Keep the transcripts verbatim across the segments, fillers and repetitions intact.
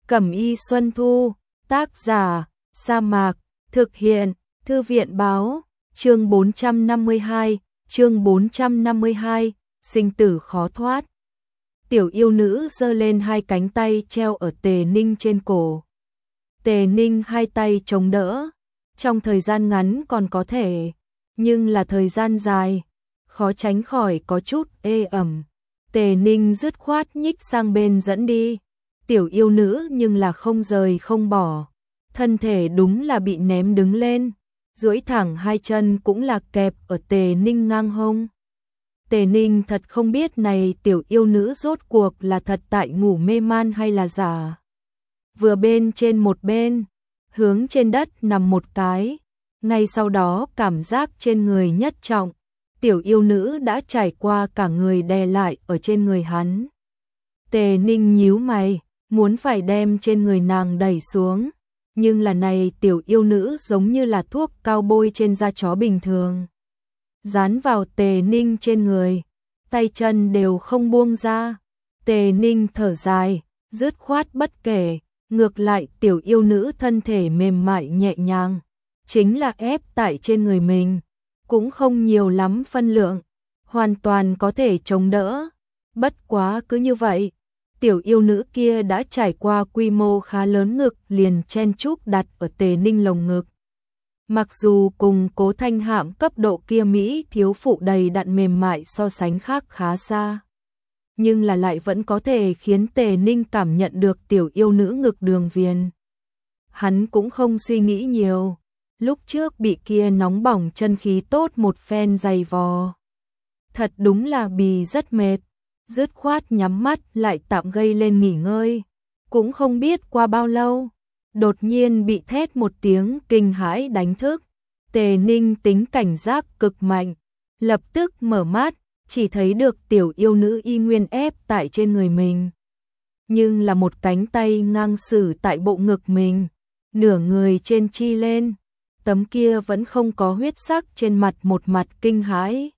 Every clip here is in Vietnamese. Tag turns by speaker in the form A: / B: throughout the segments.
A: Cẩm y Xuân Thu, tác giả, Sa Mạc, thực hiện, Thư viện báo, chương bốn trăm năm mươi hai, chương bốn trăm năm mươi hai, sinh tử khó thoát. Tiểu yêu nữ giơ lên hai cánh tay treo ở Tề Ninh trên cổ. Tề Ninh hai tay chống đỡ, trong thời gian ngắn còn có thể, nhưng là thời gian dài, khó tránh khỏi có chút ê ẩm. Tề Ninh dứt khoát nhích sang bên dẫn đi. Tiểu yêu nữ nhưng là không rời không bỏ, thân thể đúng là bị ném đứng lên, duỗi thẳng hai chân cũng là kẹp ở Tề Ninh ngang hông. Tề Ninh thật không biết này tiểu yêu nữ rốt cuộc là thật tại ngủ mê man hay là giả. Vừa bên trên một bên, hướng trên đất nằm một cái, ngay sau đó cảm giác trên người nhất trọng, tiểu yêu nữ đã trải qua cả người đè lại ở trên người hắn. Tề Ninh nhíu mày, muốn phải đem trên người nàng đẩy xuống, nhưng là này tiểu yêu nữ giống như là thuốc cao bôi trên da chó bình thường. Dán vào Tề Ninh trên người, tay chân đều không buông ra. Tề Ninh thở dài, dứt khoát bất kể, ngược lại tiểu yêu nữ thân thể mềm mại nhẹ nhàng, chính là ép tại trên người mình, cũng không nhiều lắm phân lượng, hoàn toàn có thể chống đỡ. Bất quá cứ như vậy, tiểu yêu nữ kia đã trải qua quy mô khá lớn ngực liền chen chúc đặt ở Tề Ninh lồng ngực. Mặc dù cùng Cố Thanh Hạm cấp độ kia Mỹ thiếu phụ đầy đặn mềm mại so sánh khác khá xa, nhưng là lại vẫn có thể khiến Tề Ninh cảm nhận được tiểu yêu nữ ngực đường viền. Hắn cũng không suy nghĩ nhiều, lúc trước bị kia nóng bỏng chân khí tốt một phen dày vò. Thật đúng là bì rất mệt, dứt khoát nhắm mắt lại tạm gây lên nghỉ ngơi. Cũng không biết qua bao lâu, đột nhiên bị thét một tiếng kinh hãi đánh thức. Tề Ninh tính cảnh giác cực mạnh, lập tức mở mắt, chỉ thấy được tiểu yêu nữ y nguyên ép tại trên người mình. Nhưng là một cánh tay ngang sử tại bộ ngực mình, nửa người trên chi lên, tấm kia vẫn không có huyết sắc trên mặt một mặt kinh hãi.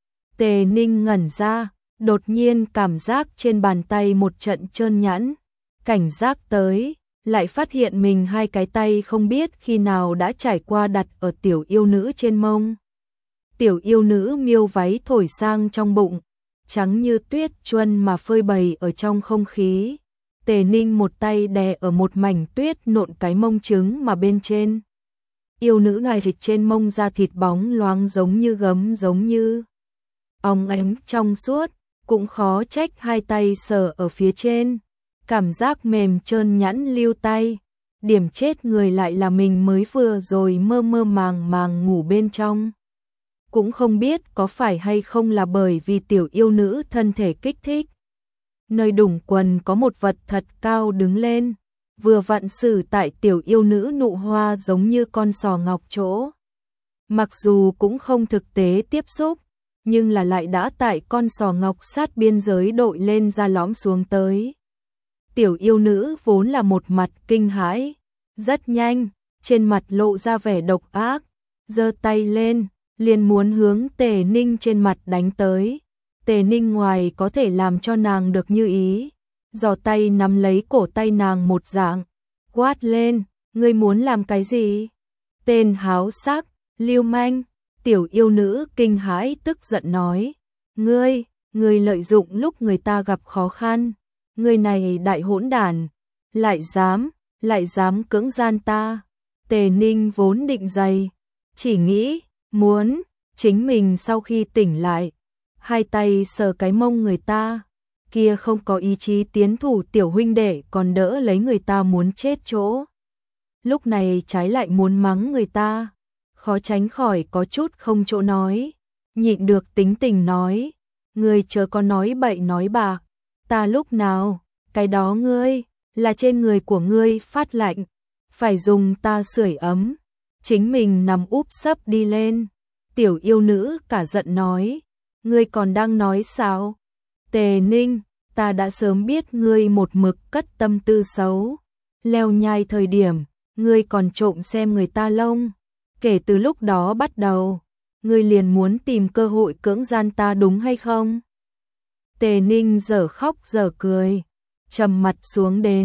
A: Tề Ninh ngẩn ra, đột nhiên cảm giác trên bàn tay một trận trơn nhẵn, cảnh giác tới, lại phát hiện mình hai cái tay không biết khi nào đã trải qua đặt ở tiểu yêu nữ trên mông. Tiểu yêu nữ miêu váy thổi sang trong bụng, trắng như tuyết chuân mà phơi bày ở trong không khí. Tề Ninh một tay đè ở một mảnh tuyết nộn cái mông trứng mà bên trên. Yêu nữ này thịt trên mông da thịt bóng loáng giống như gấm giống như óng ánh trong suốt, cũng khó trách hai tay sờ ở phía trên, cảm giác mềm trơn nhẵn lưu tay. Điểm chết người lại là mình mới vừa rồi mơ mơ màng màng ngủ bên trong. Cũng không biết có phải hay không là bởi vì tiểu yêu nữ thân thể kích thích. Nơi đủng quần có một vật thật cao đứng lên, vừa vặn xử tại tiểu yêu nữ nụ hoa giống như con sò ngọc chỗ. Mặc dù cũng không thực tế tiếp xúc, nhưng là lại đã tại con sò ngọc sát biên giới đội lên ra lõm xuống tới. Tiểu yêu nữ vốn là một mặt kinh hãi, rất nhanh, trên mặt lộ ra vẻ độc ác, giơ tay lên, liền muốn hướng Tề Ninh trên mặt đánh tới. Tề Ninh ngoài có thể làm cho nàng được như ý, giò tay nắm lấy cổ tay nàng một dạng, quát lên, ngươi muốn làm cái gì? Tên háo sắc, lưu manh. Tiểu yêu nữ kinh hãi tức giận nói, ngươi, ngươi lợi dụng lúc người ta gặp khó khăn, ngươi này đại hỗn đản, lại dám, lại dám cưỡng gian ta. Tề Ninh vốn định dày, chỉ nghĩ, muốn, chính mình sau khi tỉnh lại, hai tay sờ cái mông người ta, kia không có ý chí tiến thủ tiểu huynh đệ còn đỡ lấy người ta muốn chết chỗ. Lúc này trái lại muốn mắng người ta, khó tránh khỏi có chút không chỗ nói, nhịn được tính tình nói, ngươi chớ có nói bậy nói bạc, ta lúc nào, cái đó ngươi, là trên người của ngươi phát lạnh, phải dùng ta sưởi ấm, chính mình nằm úp sấp đi lên. Tiểu yêu nữ cả giận nói, ngươi còn đang nói sao? Tề Ninh, ta đã sớm biết ngươi một mực cất tâm tư xấu, leo nhai thời điểm, ngươi còn trộm xem người ta lông. Kể từ lúc đó bắt đầu, ngươi liền muốn tìm cơ hội cưỡng gian ta đúng hay không? Tề Ninh dở khóc dở cười, trầm mặt xuống đến,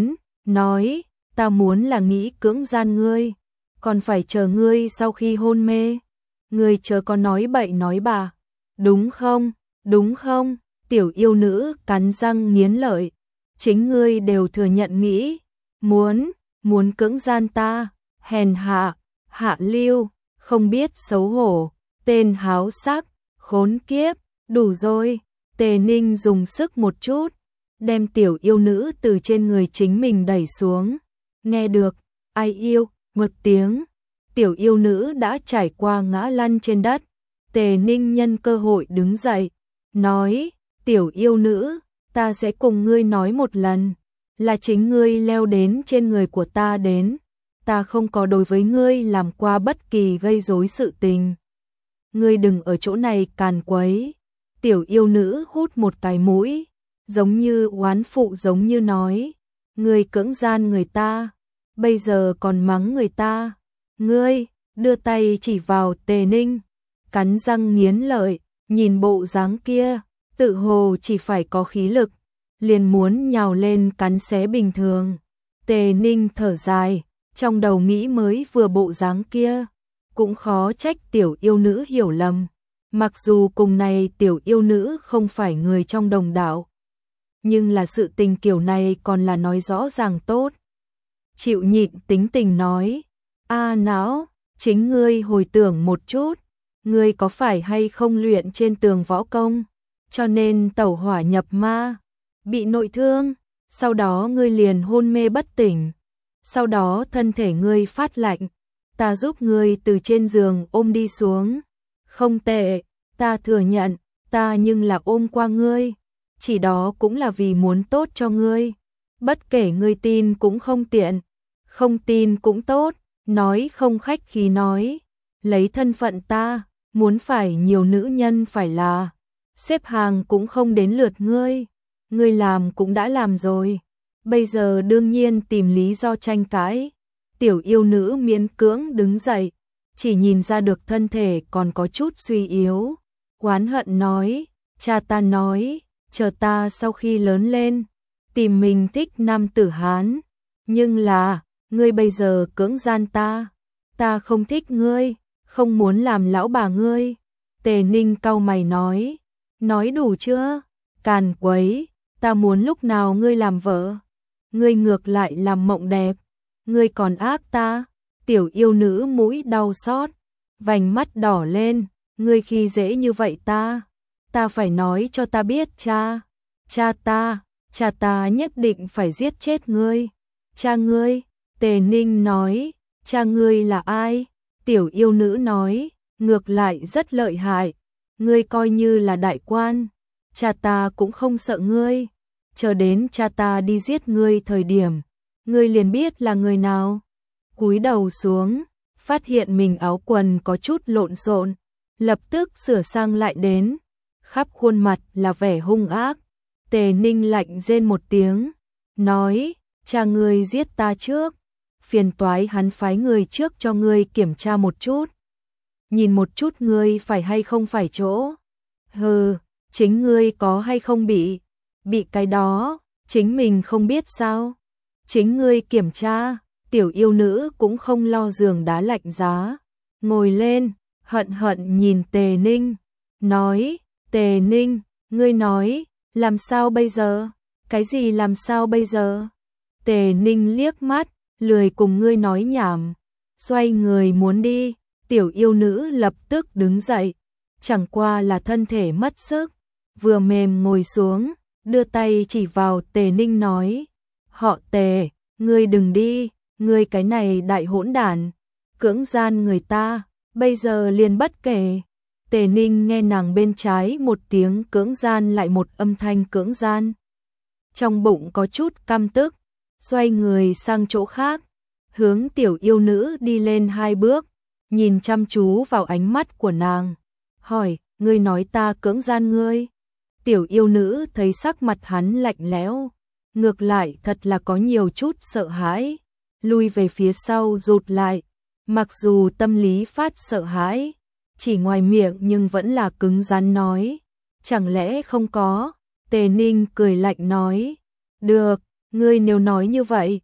A: nói, ta muốn là nghĩ cưỡng gian ngươi, còn phải chờ ngươi sau khi hôn mê. Ngươi chớ có nói bậy nói bạ, đúng không, đúng không? Tiểu yêu nữ cắn răng nghiến lợi, chính ngươi đều thừa nhận nghĩ, muốn, muốn cưỡng gian ta, hèn hạ, hạ lưu, không biết xấu hổ, tên háo sắc, khốn kiếp, đủ rồi. Tề Ninh dùng sức một chút, đem tiểu yêu nữ từ trên người chính mình đẩy xuống. Nghe được, ai yêu, một tiếng, tiểu yêu nữ đã trải qua ngã lăn trên đất. Tề Ninh nhân cơ hội đứng dậy, nói, tiểu yêu nữ, ta sẽ cùng ngươi nói một lần, là chính ngươi leo đến trên người của ta đến, ta không có đối với ngươi làm qua bất kỳ gây rối sự tình. Ngươi đừng ở chỗ này càn quấy. Tiểu yêu nữ hút một cái mũi, giống như oán phụ giống như nói, ngươi cưỡng gian người ta, bây giờ còn mắng người ta. Ngươi, đưa tay chỉ vào Tề Ninh, cắn răng nghiến lợi, nhìn bộ dáng kia, tự hồ chỉ phải có khí lực, liền muốn nhào lên cắn xé bình thường. Tề Ninh thở dài, trong đầu nghĩ mới vừa bộ dáng kia, cũng khó trách tiểu yêu nữ hiểu lầm. Mặc dù cùng này tiểu yêu nữ không phải người trong đồng đạo, nhưng là sự tình kiểu này còn là nói rõ ràng tốt. Chịu nhịn tính tình nói, a não, chính ngươi hồi tưởng một chút, ngươi có phải hay không luyện trên tường võ công, cho nên tẩu hỏa nhập ma, bị nội thương, sau đó ngươi liền hôn mê bất tỉnh, sau đó thân thể ngươi phát lạnh, ta giúp ngươi từ trên giường ôm đi xuống. Không tệ, ta thừa nhận, ta nhưng là ôm qua ngươi, chỉ đó cũng là vì muốn tốt cho ngươi. Bất kể ngươi tin cũng không tiện, không tin cũng tốt, nói không khách khí nói, lấy thân phận ta, muốn phải nhiều nữ nhân phải là, xếp hàng cũng không đến lượt ngươi, ngươi làm cũng đã làm rồi, bây giờ đương nhiên tìm lý do tranh cãi. Tiểu yêu nữ miễn cưỡng đứng dậy, chỉ nhìn ra được thân thể còn có chút suy yếu. Oán hận nói, cha ta nói, chờ ta sau khi lớn lên, tìm mình thích nam tử Hán. Nhưng là, ngươi bây giờ cưỡng gian ta, ta không thích ngươi, không muốn làm lão bà ngươi. Tề Ninh cau mày nói, nói đủ chưa? Càn quấy, ta muốn lúc nào ngươi làm vợ, ngươi ngược lại làm mộng đẹp, ngươi còn ác ta. Tiểu yêu nữ mũi đau xót, vành mắt đỏ lên, ngươi khi dễ như vậy ta, ta phải nói cho ta biết cha, cha ta, cha ta nhất định phải giết chết ngươi. Cha ngươi? Tề Ninh nói, cha ngươi là ai? Tiểu yêu nữ nói, ngược lại rất lợi hại, ngươi coi như là đại quan, cha ta cũng không sợ ngươi, chờ đến cha ta đi giết ngươi thời điểm, ngươi liền biết là người nào. Cúi đầu xuống, phát hiện mình áo quần có chút lộn xộn, lập tức sửa sang lại đến, khắp khuôn mặt là vẻ hung ác. Tề Ninh lạnh rên một tiếng, nói, cha ngươi giết ta trước, phiền toái hắn phái người trước cho ngươi kiểm tra một chút, nhìn một chút ngươi phải hay không phải chỗ. Hừ, chính ngươi có hay không bị, bị cái đó, chính mình không biết sao, chính ngươi kiểm tra. Tiểu yêu nữ cũng không lo giường đá lạnh giá, ngồi lên, hận hận nhìn Tề Ninh, nói, Tề Ninh, ngươi nói, làm sao bây giờ? Cái gì làm sao bây giờ? Tề Ninh liếc mắt, lười cùng ngươi nói nhảm, xoay người muốn đi. Tiểu yêu nữ lập tức đứng dậy, chẳng qua là thân thể mất sức, vừa mềm ngồi xuống, đưa tay chỉ vào Tề Ninh nói, họ Tề, ngươi đừng đi. Ngươi cái này đại hỗn đản, cưỡng gian người ta, bây giờ liền bất kể. Tề Ninh nghe nàng bên trái một tiếng cưỡng gian lại một âm thanh cưỡng gian. Trong bụng có chút căm tức, xoay người sang chỗ khác, hướng tiểu yêu nữ đi lên hai bước, nhìn chăm chú vào ánh mắt của nàng, hỏi, ngươi nói ta cưỡng gian ngươi? Tiểu yêu nữ thấy sắc mặt hắn lạnh lẽo, ngược lại thật là có nhiều chút sợ hãi, lui về phía sau rụt lại, mặc dù tâm lý phát sợ hãi, chỉ ngoài miệng nhưng vẫn là cứng rắn nói, chẳng lẽ không có? Tề Ninh cười lạnh nói, được, ngươi nếu nói như vậy,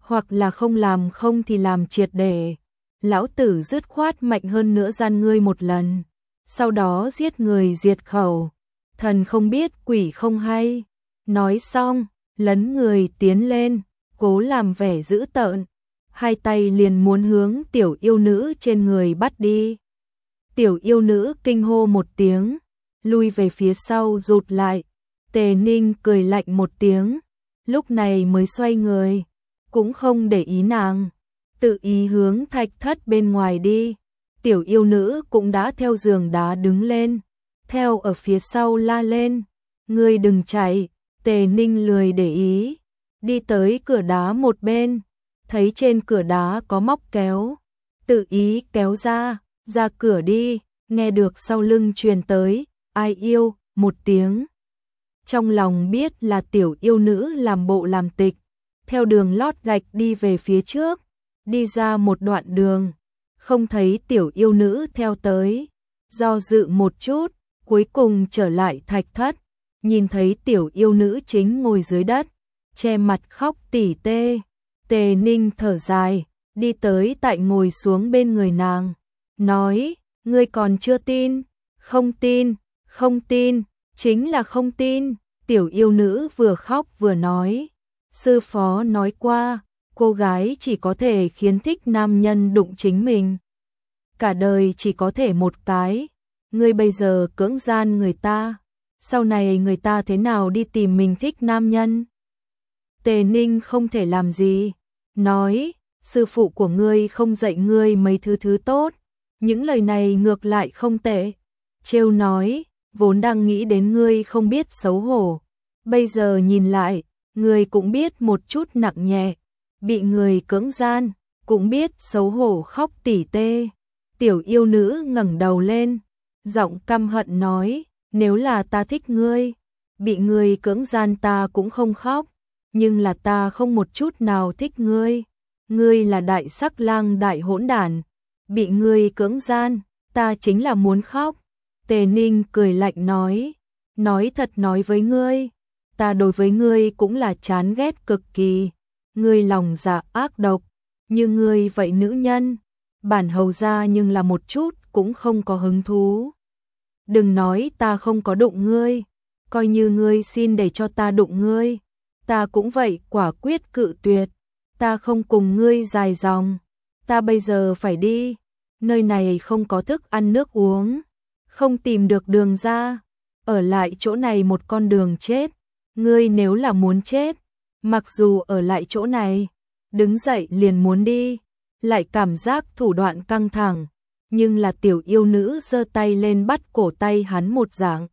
A: hoặc là không làm không thì làm triệt để. Lão tử dứt khoát mạnh hơn nữa gian ngươi một lần, sau đó giết người diệt khẩu. Thần không biết quỷ không hay. Nói xong, lấn người tiến lên, cố làm vẻ dữ tợn, hai tay liền muốn hướng tiểu yêu nữ trên người bắt đi. Tiểu yêu nữ kinh hô một tiếng, lui về phía sau rụt lại. Tề Ninh cười lạnh một tiếng, lúc này mới xoay người, cũng không để ý nàng, tự ý hướng thạch thất bên ngoài đi. Tiểu yêu nữ cũng đã theo giường đá đứng lên, theo ở phía sau la lên, ngươi đừng chạy. Tề Ninh lười để ý, đi tới cửa đá một bên, thấy trên cửa đá có móc kéo, tự ý kéo ra, ra cửa đi. Nghe được sau lưng truyền tới, ai yêu, một tiếng. Trong lòng biết là tiểu yêu nữ làm bộ làm tịch, theo đường lót gạch đi về phía trước, đi ra một đoạn đường, không thấy tiểu yêu nữ theo tới, do dự một chút, cuối cùng trở lại thạch thất, nhìn thấy tiểu yêu nữ chính ngồi dưới đất, che mặt khóc tỉ tê. Tề Ninh thở dài, đi tới tại ngồi xuống bên người nàng, nói, ngươi còn chưa tin, không tin, không tin, chính là không tin. Tiểu yêu nữ vừa khóc vừa nói, sư phó nói qua, cô gái chỉ có thể khiến thích nam nhân đụng chính mình, cả đời chỉ có thể một cái, ngươi bây giờ cưỡng gian người ta, sau này người ta thế nào đi tìm mình thích nam nhân? Tề Ninh không thể làm gì, nói, sư phụ của ngươi không dạy ngươi mấy thứ thứ tốt, những lời này ngược lại không tệ. Trêu nói, vốn đang nghĩ đến ngươi không biết xấu hổ, bây giờ nhìn lại, ngươi cũng biết một chút nặng nhẹ, bị người cưỡng gian, cũng biết xấu hổ khóc tỉ tê. Tiểu yêu nữ ngẩng đầu lên, giọng căm hận nói, nếu là ta thích ngươi, bị ngươi cưỡng gian ta cũng không khóc, nhưng là ta không một chút nào thích ngươi, ngươi là đại sắc lang đại hỗn đản, bị ngươi cưỡng gian, ta chính là muốn khóc. Tề Ninh cười lạnh nói, nói thật nói với ngươi, ta đối với ngươi cũng là chán ghét cực kỳ, ngươi lòng dạ ác độc, như ngươi vậy nữ nhân, bản hầu gia nhưng là một chút cũng không có hứng thú. Đừng nói ta không có đụng ngươi, coi như ngươi xin để cho ta đụng ngươi, ta cũng vậy quả quyết cự tuyệt, ta không cùng ngươi dài dòng, ta bây giờ phải đi, nơi này không có thức ăn nước uống, không tìm được đường ra, ở lại chỗ này một con đường chết, ngươi nếu là muốn chết, mặc dù ở lại chỗ này, đứng dậy liền muốn đi, lại cảm giác thủ đoạn căng thẳng, nhưng là tiểu yêu nữ giơ tay lên bắt cổ tay hắn một dạng.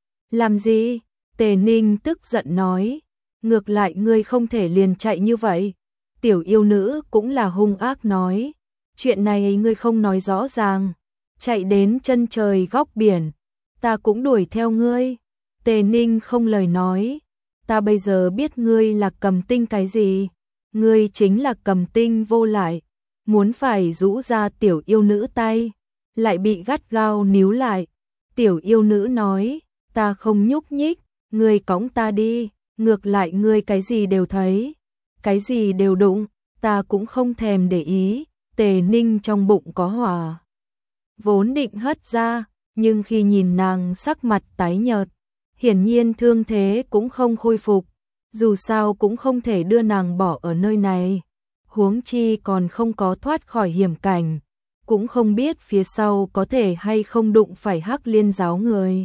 A: Làm gì? Tề Ninh tức giận nói, ngược lại ngươi không thể liền chạy như vậy. Tiểu yêu nữ cũng là hung ác nói, chuyện này ngươi không nói rõ ràng, chạy đến chân trời góc biển, ta cũng đuổi theo ngươi. Tề Ninh không lời nói, ta bây giờ biết ngươi là cầm tinh cái gì, ngươi chính là cầm tinh vô lại, muốn phải rũ ra tiểu yêu nữ tay, lại bị gắt gao níu lại. Tiểu yêu nữ nói, ta không nhúc nhích, ngươi cõng ta đi, ngược lại ngươi cái gì đều thấy, cái gì đều đụng, ta cũng không thèm để ý. Tề Ninh trong bụng có hỏa, vốn định hất ra, nhưng khi nhìn nàng sắc mặt tái nhợt, hiển nhiên thương thế cũng không khôi phục, dù sao cũng không thể đưa nàng bỏ ở nơi này, huống chi còn không có thoát khỏi hiểm cảnh, cũng không biết phía sau có thể hay không đụng phải Hắc Liên giáo người.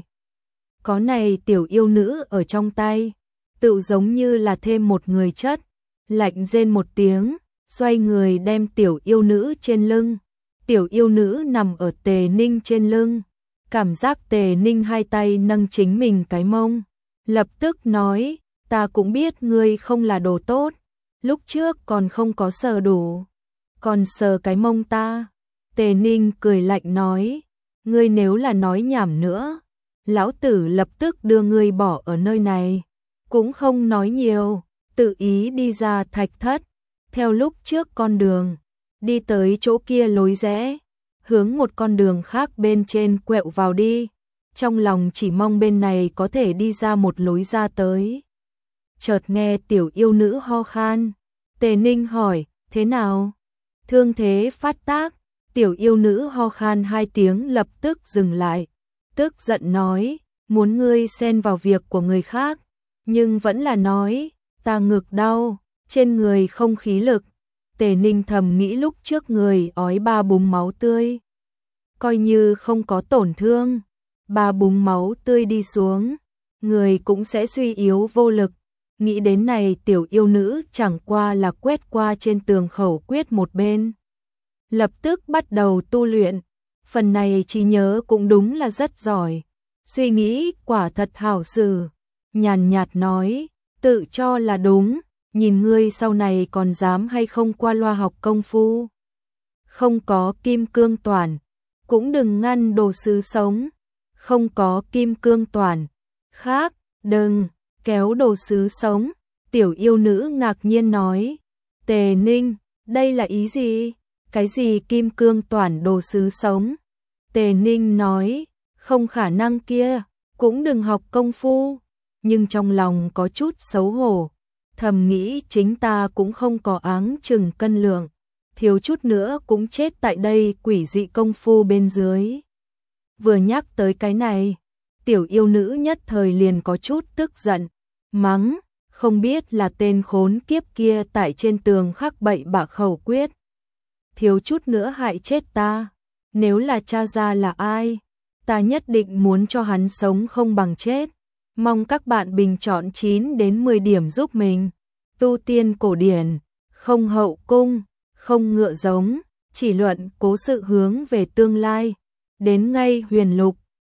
A: Có này tiểu yêu nữ ở trong tay, tự giống như là thêm một người chất, lạnh rên một tiếng, xoay người đem tiểu yêu nữ trên lưng. Tiểu yêu nữ nằm ở Tề Ninh trên lưng, cảm giác Tề Ninh hai tay nâng chính mình cái mông, lập tức nói, ta cũng biết ngươi không là đồ tốt, lúc trước còn không có sờ đủ, còn sờ cái mông ta. Tề Ninh cười lạnh nói, ngươi nếu là nói nhảm nữa, lão tử lập tức đưa ngươi bỏ ở nơi này. Cũng không nói nhiều, tự ý đi ra thạch thất, theo lúc trước con đường, đi tới chỗ kia lối rẽ, hướng một con đường khác bên trên quẹo vào đi, trong lòng chỉ mong bên này có thể đi ra một lối ra tới. Chợt nghe tiểu yêu nữ ho khan, Tề Ninh hỏi, thế nào? Thương thế phát tác, tiểu yêu nữ ho khan hai tiếng lập tức dừng lại, tức giận nói, muốn ngươi xen vào việc của người khác, nhưng vẫn là nói, ta ngực đau, trên người không khí lực. Tề Ninh thầm nghĩ lúc trước người ói ba búng máu tươi, coi như không có tổn thương, ba búng máu tươi đi xuống, người cũng sẽ suy yếu vô lực. Nghĩ đến này tiểu yêu nữ chẳng qua là quét qua trên tường khẩu quyết một bên, lập tức bắt đầu tu luyện, phần này trí nhớ cũng đúng là rất giỏi, suy nghĩ quả thật hảo xử, nhàn nhạt nói, tự cho là đúng, nhìn ngươi sau này còn dám hay không qua loa học công phu. Không có kim cương toàn, cũng đừng ngăn đồ sứ sống, không có kim cương toàn, khác, đừng kéo đồ sứ sống. Tiểu yêu nữ ngạc nhiên nói, Tề Ninh, đây là ý gì? Cái gì kim cương toàn đồ sứ sống? Tề Ninh nói, không khả năng kia, cũng đừng học công phu, nhưng trong lòng có chút xấu hổ, thầm nghĩ chính ta cũng không có áng chừng cân lượng, thiếu chút nữa cũng chết tại đây quỷ dị công phu bên dưới. Vừa nhắc tới cái này, tiểu yêu nữ nhất thời liền có chút tức giận, mắng, không biết là tên khốn kiếp kia tại trên tường khắc bậy bạ khẩu quyết, thiếu chút nữa hại chết ta, nếu là cha ra là ai, ta nhất định muốn cho hắn sống không bằng chết. Mong các bạn bình chọn chín đến mười điểm giúp mình. Tu tiên cổ điển, không hậu cung, không ngựa giống, chỉ luận cố sự hướng về tương lai, đến ngay huyền lục,